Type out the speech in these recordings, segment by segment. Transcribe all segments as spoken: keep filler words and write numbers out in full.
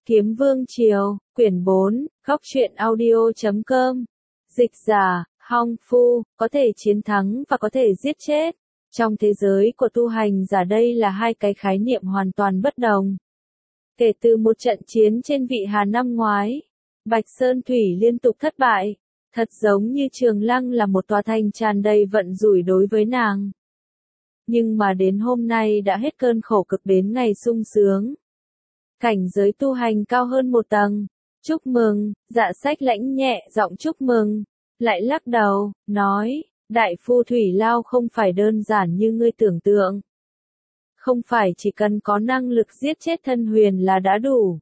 Kiếm Vương Triều, quyển bốn, góc truyện audio chấm com. Dịch giả, Hong Phu, có thể chiến thắng và có thể giết chết. Trong thế giới của tu hành giả đây là hai cái khái niệm hoàn toàn bất đồng. Kể từ một trận chiến trên Vị Hà năm ngoái, Bạch Sơn Thủy liên tục thất bại, thật giống như Trường Lăng là một tòa thành tràn đầy vận rủi đối với nàng. Nhưng mà đến hôm nay đã hết cơn khổ cực đến ngày sung sướng. Cảnh giới tu hành cao hơn một tầng. Chúc mừng, Dạ Sách lãnh nhẹ giọng chúc mừng, lại lắc đầu, nói, Đại Phu Thủy Lao không phải đơn giản như ngươi tưởng tượng. Không phải chỉ cần có năng lực giết chết Thân Huyền là đã đủ.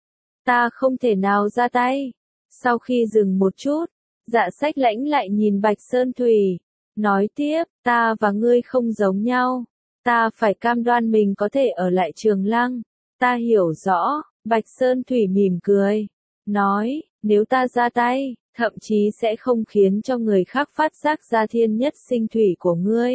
Ta không thể nào ra tay. Sau khi dừng một chút, Dạ Sách lãnh lại nhìn Bạch Sơn Thủy, nói tiếp, ta và ngươi không giống nhau. Ta phải cam đoan mình có thể ở lại Trường Lăng. Ta hiểu rõ, Bạch Sơn Thủy mỉm cười, nói, nếu ta ra tay, thậm chí sẽ không khiến cho người khác phát giác ra thiên nhất sinh thủy của ngươi.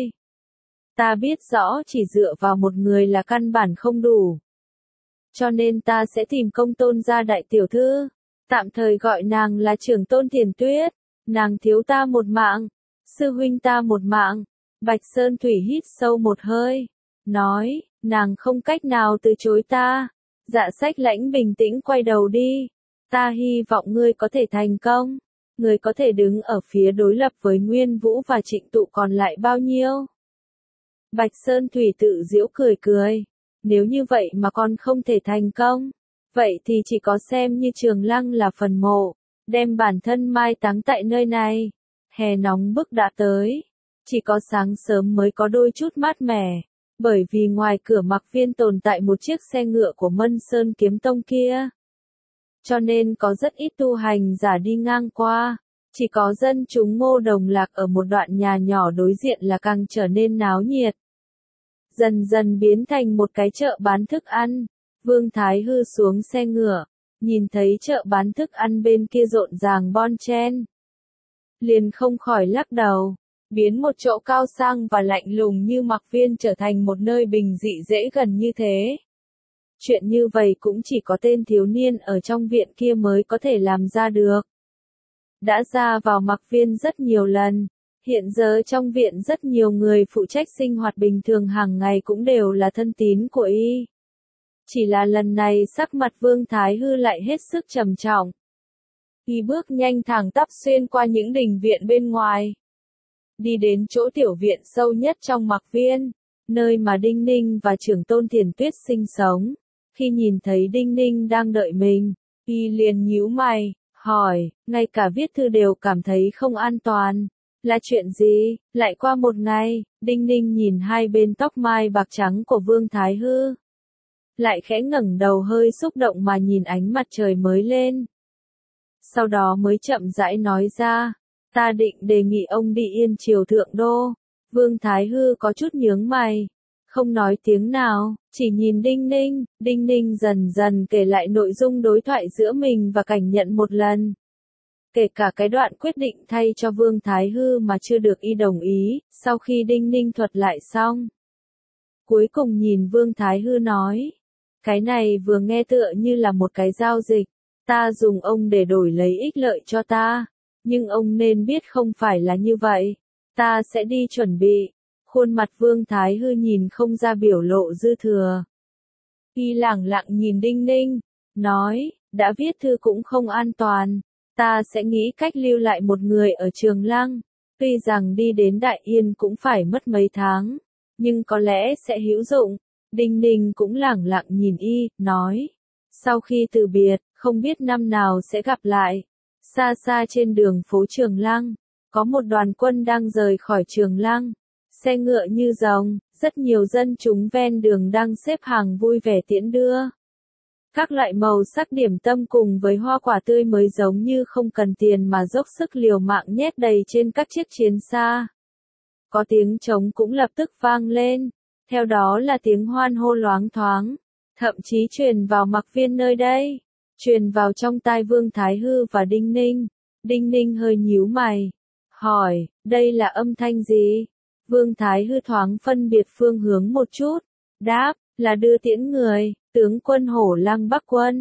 Ta biết rõ chỉ dựa vào một người là căn bản không đủ. Cho nên ta sẽ tìm Công Tôn gia đại tiểu thư, tạm thời gọi nàng là Trưởng Tôn Thiền Tuyết, nàng thiếu ta một mạng, sư huynh ta một mạng. Bạch Sơn Thủy hít sâu một hơi, nói, nàng không cách nào từ chối ta. Dạ Sách lãnh bình tĩnh quay đầu đi. Ta hy vọng ngươi có thể thành công. Ngươi có thể đứng ở phía đối lập với Nguyên Vũ và Trịnh Tụ còn lại bao nhiêu? Bạch Sơn Thủy tự giễu cười cười. Nếu như vậy mà còn không thể thành công, vậy thì chỉ có xem như Trường Lăng là phần mộ, đem bản thân mai táng tại nơi này. Hè nóng bức đã tới. Chỉ có sáng sớm mới có đôi chút mát mẻ. Bởi vì ngoài cửa Mặc Viên tồn tại một chiếc xe ngựa của Mân Sơn Kiếm Tông kia. Cho nên có rất ít tu hành giả đi ngang qua. Chỉ có dân chúng Ngô Đồng Lạc ở một đoạn nhà nhỏ đối diện là càng trở nên náo nhiệt. Dần dần biến thành một cái chợ bán thức ăn. Vương Thái Hư xuống xe ngựa, nhìn thấy chợ bán thức ăn bên kia rộn ràng bon chen. Liền không khỏi lắc đầu. Biến một chỗ cao sang và lạnh lùng như Mặc Viên trở thành một nơi bình dị dễ gần như thế. Chuyện như vậy cũng chỉ có tên thiếu niên ở trong viện kia mới có thể làm ra được. Đã ra vào Mặc Viên rất nhiều lần, hiện giờ trong viện rất nhiều người phụ trách sinh hoạt bình thường hàng ngày cũng đều là thân tín của y. Chỉ là lần này sắc mặt Vương Thái Hư lại hết sức trầm trọng. Y bước nhanh thẳng tắp xuyên qua những đình viện bên ngoài. Đi đến chỗ tiểu viện sâu nhất trong Mặc Viên, nơi mà Đinh Ninh và Trưởng Tôn Thiền Tuyết sinh sống. Khi nhìn thấy Đinh Ninh đang đợi mình, y liền nhíu mày, hỏi, ngay cả viết thư đều cảm thấy không an toàn. Là chuyện gì? Lại qua một ngày, Đinh Ninh nhìn hai bên tóc mai bạc trắng của Vương Thái Hư. Lại khẽ ngẩng đầu hơi xúc động mà nhìn ánh mặt trời mới lên. Sau đó mới chậm rãi nói ra. Ta định đề nghị ông đi Yên Triều Thượng Đô. Vương Thái Hư có chút nhướng mày, không nói tiếng nào, chỉ nhìn Đinh Ninh. Đinh Ninh dần dần kể lại nội dung đối thoại giữa mình và Cảnh Nhận một lần. Kể cả cái đoạn quyết định thay cho Vương Thái Hư mà chưa được y đồng ý, sau khi Đinh Ninh thuật lại xong. Cuối cùng nhìn Vương Thái Hư nói, cái này vừa nghe tựa như là một cái giao dịch, ta dùng ông để đổi lấy ích lợi cho ta. Nhưng ông nên biết không phải là như vậy. Ta sẽ đi chuẩn bị. Khuôn mặt Vương Thái Hư nhìn không ra biểu lộ dư thừa. Y lẳng lặng nhìn Đinh Ninh, nói, đã viết thư cũng không an toàn. Ta sẽ nghĩ cách lưu lại một người ở Trường Lăng. Tuy rằng đi đến Đại Yên cũng phải mất mấy tháng, nhưng có lẽ sẽ hữu dụng. Đinh Ninh cũng lẳng lặng nhìn y, nói, sau khi từ biệt, không biết năm nào sẽ gặp lại. Xa xa trên đường phố Trường Lăng, có một đoàn quân đang rời khỏi Trường Lăng. Xe ngựa như rồng, rất nhiều dân chúng ven đường đang xếp hàng vui vẻ tiễn đưa. Các loại màu sắc điểm tâm cùng với hoa quả tươi mới giống như không cần tiền mà dốc sức liều mạng nhét đầy trên các chiếc chiến xa. Có tiếng trống cũng lập tức vang lên, theo đó là tiếng hoan hô loáng thoáng, thậm chí truyền vào Mặc Viên nơi đây. Truyền vào trong tai Vương Thái Hư và Đinh Ninh. Đinh Ninh hơi nhíu mày, hỏi, đây là âm thanh gì? Vương Thái Hư thoáng phân biệt phương hướng một chút, đáp, là đưa tiễn người, tướng quân Hổ Lăng Bắc Quân.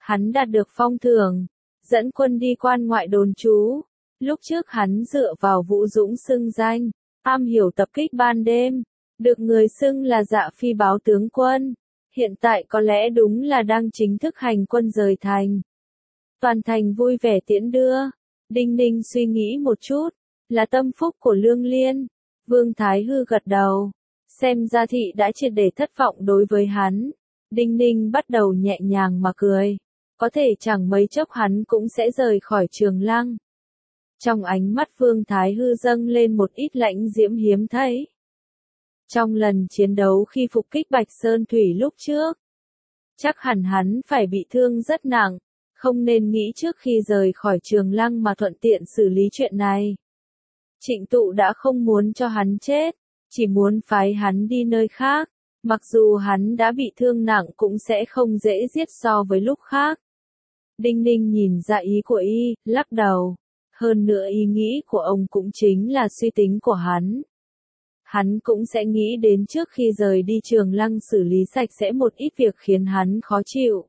Hắn đạt được phong thưởng, dẫn quân đi quan ngoại đồn trú. Lúc trước hắn dựa vào Vũ Dũng xưng danh, am hiểu tập kích ban đêm, được người xưng là Dạ Phi báo tướng quân. Hiện tại có lẽ đúng là đang chính thức hành quân rời thành. Toàn thành vui vẻ tiễn đưa. Đinh Ninh suy nghĩ một chút, là tâm phúc của Lương Liên. Vương Thái Hư gật đầu, xem ra thị đã triệt để thất vọng đối với hắn. Đinh Ninh bắt đầu nhẹ nhàng mà cười, có thể chẳng mấy chốc hắn cũng sẽ rời khỏi Trường Lăng. Trong ánh mắt Vương Thái Hư dâng lên một ít lãnh diễm hiếm thấy. Trong lần chiến đấu khi phục kích Bạch Sơn Thủy lúc trước, chắc hẳn hắn phải bị thương rất nặng, không nên nghĩ trước khi rời khỏi Trường Lăng mà thuận tiện xử lý chuyện này. Trịnh Tụ đã không muốn cho hắn chết, chỉ muốn phái hắn đi nơi khác, mặc dù hắn đã bị thương nặng cũng sẽ không dễ giết so với lúc khác. Đinh Ninh nhìn ra ý của y, lắc đầu. Hơn nữa ý nghĩ của ông cũng chính là suy tính của hắn. Hắn cũng sẽ nghĩ đến trước khi rời đi Trường Lăng xử lý sạch sẽ một ít việc khiến hắn khó chịu.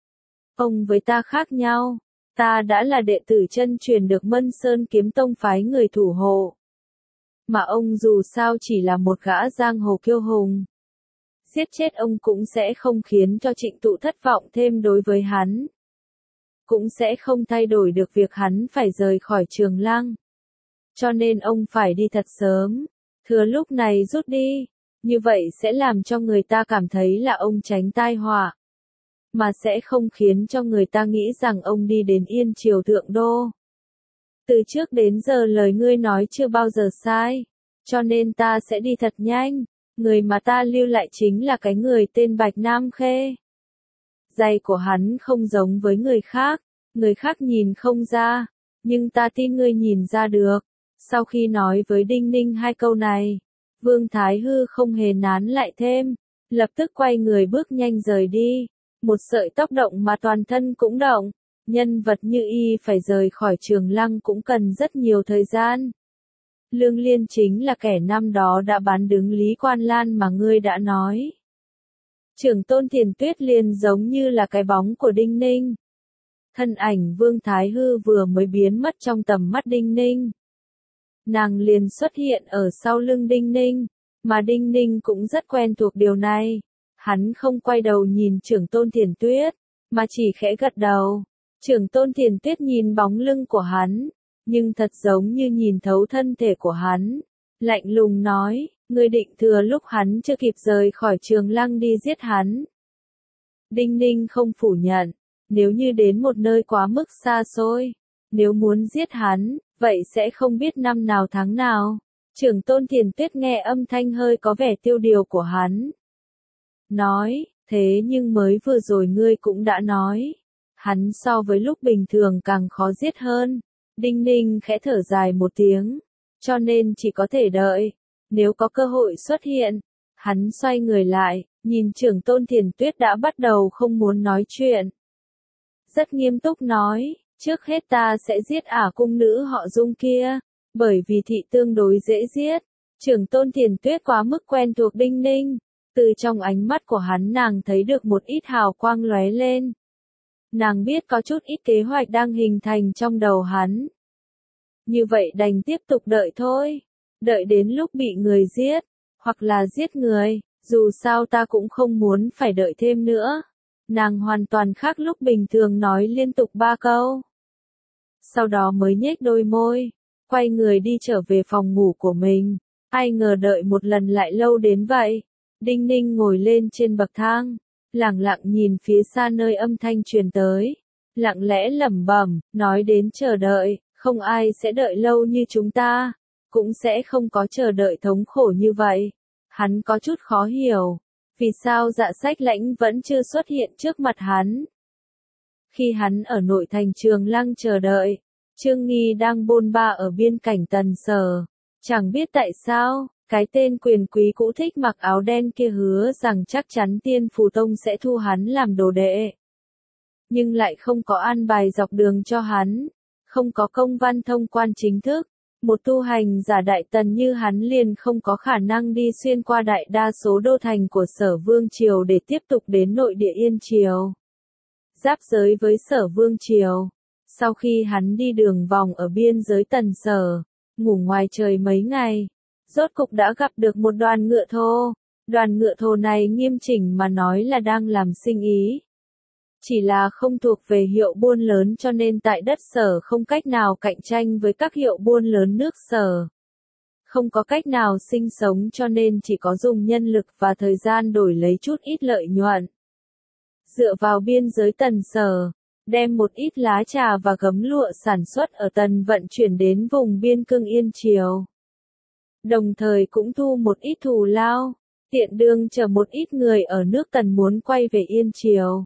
Ông với ta khác nhau, ta đã là đệ tử chân truyền được Mân Sơn Kiếm Tông phái người thủ hộ. Mà ông dù sao chỉ là một gã giang hồ kiêu hùng. Giết chết ông cũng sẽ không khiến cho Trịnh Tụ thất vọng thêm đối với hắn. Cũng sẽ không thay đổi được việc hắn phải rời khỏi Trường Lăng. Cho nên ông phải đi thật sớm, thừa lúc này rút đi, như vậy sẽ làm cho người ta cảm thấy là ông tránh tai họa, mà sẽ không khiến cho người ta nghĩ rằng ông đi đến Yên Triều Thượng Đô. Từ trước đến giờ lời ngươi nói chưa bao giờ sai, cho nên ta sẽ đi thật nhanh, người mà ta lưu lại chính là cái người tên Bạch Nam Khê. Giày của hắn không giống với người khác, người khác nhìn không ra, nhưng ta tin ngươi nhìn ra được. Sau khi nói với Đinh Ninh hai câu này, Vương Thái Hư không hề nán lại thêm, lập tức quay người bước nhanh rời đi. Một sợi tóc động mà toàn thân cũng động, nhân vật như y phải rời khỏi Trường Lăng cũng cần rất nhiều thời gian. Lương Liên chính là kẻ năm đó đã bán đứng Lý Quan Lan mà ngươi đã nói. Trưởng tôn Tiền Tuyết liền giống như là cái bóng của Đinh Ninh. Thân ảnh Vương Thái Hư vừa mới biến mất trong tầm mắt Đinh Ninh. Nàng liền xuất hiện ở sau lưng Đinh Ninh, mà Đinh Ninh cũng rất quen thuộc điều này. Hắn không quay đầu nhìn trưởng tôn Tiền Tuyết, mà chỉ khẽ gật đầu. Trưởng tôn Tiền Tuyết nhìn bóng lưng của hắn, nhưng thật giống như nhìn thấu thân thể của hắn. Lạnh lùng nói, ngươi định thừa lúc hắn chưa kịp rời khỏi Trường Lăng đi giết hắn. Đinh Ninh không phủ nhận, nếu như đến một nơi quá mức xa xôi, nếu muốn giết hắn, vậy sẽ không biết năm nào tháng nào. Trưởng tôn Tiền Tuyết nghe âm thanh hơi có vẻ tiêu điều của hắn. Nói, thế nhưng mới vừa rồi ngươi cũng đã nói, hắn so với lúc bình thường càng khó giết hơn. Đinh Ninh khẽ thở dài một tiếng, cho nên chỉ có thể đợi, nếu có cơ hội xuất hiện. Hắn xoay người lại, nhìn trưởng tôn Tiền Tuyết đã bắt đầu không muốn nói chuyện. Rất nghiêm túc nói, trước hết ta sẽ giết ả cung nữ họ Dung kia, bởi vì thị tương đối dễ giết. Trưởng tôn Tiền Tuyết quá mức quen thuộc Đinh Ninh, từ trong ánh mắt của hắn nàng thấy được một ít hào quang lóe lên. Nàng biết có chút ít kế hoạch đang hình thành trong đầu hắn. Như vậy đành tiếp tục đợi thôi, đợi đến lúc bị người giết, hoặc là giết người, dù sao ta cũng không muốn phải đợi thêm nữa. Nàng hoàn toàn khác lúc bình thường nói liên tục ba câu. Sau đó mới nhếch đôi môi, quay người đi trở về phòng ngủ của mình. Ai ngờ đợi một lần lại lâu đến vậy. Đinh Ninh ngồi lên trên bậc thang, lẳng lặng nhìn phía xa nơi âm thanh truyền tới. Lặng lẽ lẩm bẩm, nói đến chờ đợi, không ai sẽ đợi lâu như chúng ta, cũng sẽ không có chờ đợi thống khổ như vậy. Hắn có chút khó hiểu, vì sao Dạ Sách Lãnh vẫn chưa xuất hiện trước mặt hắn. Khi hắn ở nội thành Trường Lăng chờ đợi, Trương Nghi đang bôn ba ở biên cảnh Tần Sở. Chẳng biết tại sao, cái tên quyền quý cũ thích mặc áo đen kia hứa rằng chắc chắn Tiên Phù Tông sẽ thu hắn làm đồ đệ. Nhưng lại không có an bài dọc đường cho hắn, không có công văn thông quan chính thức. Một tu hành giả đại tần như hắn liền không có khả năng đi xuyên qua đại đa số đô thành của Sở Vương Triều để tiếp tục đến nội địa Yên Triều. giáp giới với Sở Vương Triều. Sau khi hắn đi đường vòng ở biên giới Tần Sở, ngủ ngoài trời mấy ngày, rốt cục đã gặp được một đoàn ngựa thô. Đoàn ngựa thô này nghiêm chỉnh mà nói là đang làm sinh ý. Chỉ là không thuộc về hiệu buôn lớn cho nên tại đất Sở không cách nào cạnh tranh với các hiệu buôn lớn nước Sở. Không có cách nào sinh sống cho nên chỉ có dùng nhân lực và thời gian đổi lấy chút ít lợi nhuận. Dựa vào biên giới Tần Sở, đem một ít lá trà và gấm lụa sản xuất ở Tần vận chuyển đến vùng biên cương Yên Triều. Đồng thời cũng thu một ít thù lao, tiện đường chở một ít người ở nước Tần muốn quay về Yên Triều.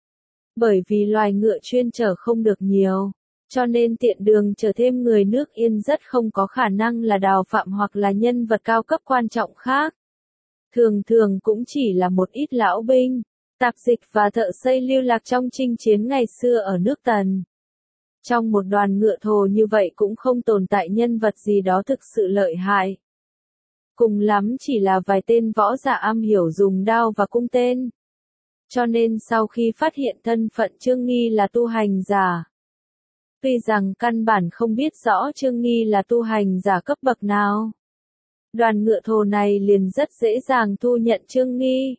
Bởi vì loài ngựa chuyên chở không được nhiều, cho nên tiện đường chở thêm người nước Yên rất không có khả năng là đào phạm hoặc là nhân vật cao cấp quan trọng khác. Thường thường cũng chỉ là một ít lão binh, tạp dịch và thợ xây lưu lạc trong chinh chiến ngày xưa ở nước Tần. Trong một đoàn ngựa thô như vậy cũng không tồn tại nhân vật gì đó thực sự lợi hại. Cùng lắm chỉ là vài tên võ giả am hiểu dùng đao và cung tên. Cho nên sau khi phát hiện thân phận Trương Nghi là tu hành giả, tuy rằng căn bản không biết rõ Trương Nghi là tu hành giả cấp bậc nào, đoàn ngựa thô này liền rất dễ dàng thu nhận Trương Nghi.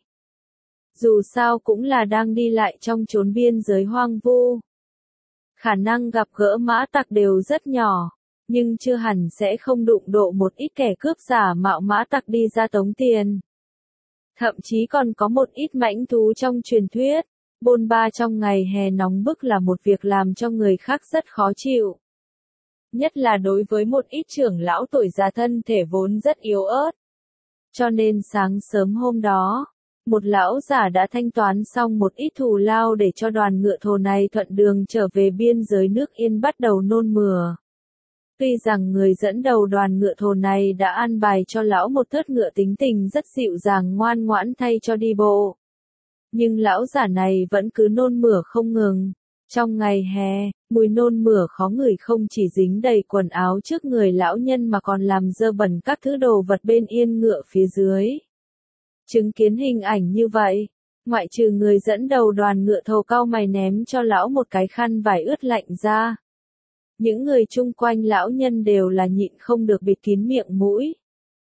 Dù sao cũng là đang đi lại trong chốn biên giới hoang vu. Khả năng gặp gỡ mã tặc đều rất nhỏ, nhưng chưa hẳn sẽ không đụng độ một ít kẻ cướp giả mạo mã tặc đi ra tống tiền. Thậm chí còn có một ít mãnh thú trong truyền thuyết, bôn ba trong ngày hè nóng bức là một việc làm cho người khác rất khó chịu. Nhất là đối với một ít trưởng lão tuổi già thân thể vốn rất yếu ớt. Cho nên sáng sớm hôm đó, một lão giả đã thanh toán xong một ít thù lao để cho đoàn ngựa thô này thuận đường trở về biên giới nước Yên bắt đầu nôn mửa. Tuy rằng người dẫn đầu đoàn ngựa thô này đã an bài cho lão một thớt ngựa tính tình rất dịu dàng ngoan ngoãn thay cho đi bộ. Nhưng lão giả này vẫn cứ nôn mửa không ngừng. Trong ngày hè, mùi nôn mửa khó ngửi không chỉ dính đầy quần áo trước người lão nhân mà còn làm dơ bẩn các thứ đồ vật bên yên ngựa phía dưới. Chứng kiến hình ảnh như vậy, ngoại trừ người dẫn đầu đoàn ngựa thô cau mày ném cho lão một cái khăn vải ướt lạnh ra. Những người chung quanh lão nhân đều là nhịn không được bịt kín miệng mũi.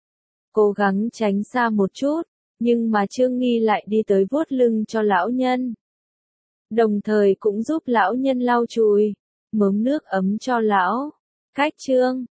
Cố gắng tránh xa một chút, nhưng mà Trương Nghi lại đi tới vuốt lưng cho lão nhân. Đồng thời cũng giúp lão nhân lau chùi, mớm nước ấm cho lão. Cách Trương